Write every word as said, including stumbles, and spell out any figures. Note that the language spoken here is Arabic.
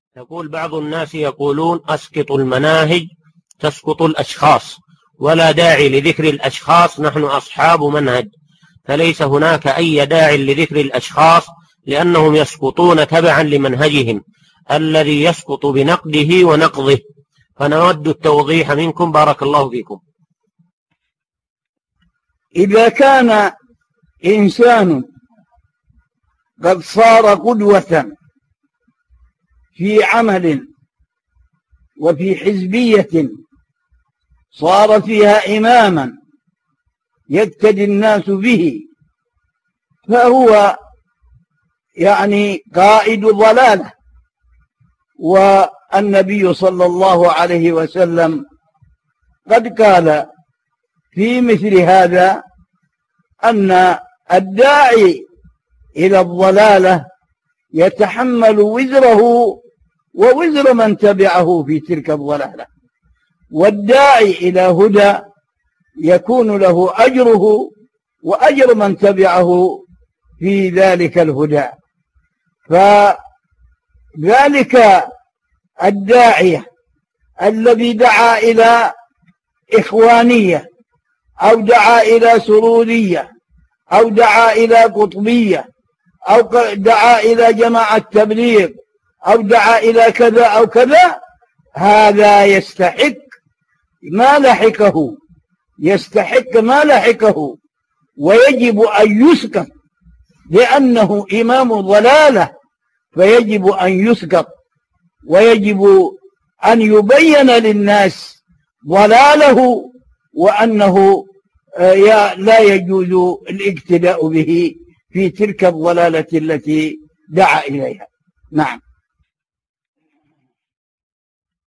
يقول بعض الناس يقولون أسقط المناهج تسقط الأشخاص، ولا داعي لذكر الأشخاص، نحن أصحاب منهج، فليس هناك أي داعي لذكر الأشخاص لأنهم يسقطون تبعا لمنهجهم الذي يسقط بنقده ونقضه، فنود التوضيح منكم بارك الله فيكم. إذا كان إنسان قد صار قدوة في عمل وفي حزبية صار فيها إماما يقتدي الناس به، فهو يعني قائد ضلاله. والنبي صلى الله عليه وسلم قد قال في مثل هذا أن الداعي إلى الضلالة يتحمل وزره ووزر من تبعه في تلك الضلالة، والداعي إلى هدى يكون له أجره وأجر من تبعه في ذلك الهدى. فذلك الداعية الذي دعا إلى إخوانية أو دعا إلى سرورية أو دعا إلى قطبية أو دعا إلى جماعة تبليغ أو دعا إلى كذا أو كذا، هذا يستحق ما لحقه يستحق ما لحقه ويجب أن يسقط، لأنه إمام ضلالة، فيجب أن يسقط، ويجب أن يبين للناس ضلاله وأنه لا يجوز الاقتداء به في تلك الضلالة التي دعا إليها. نعم.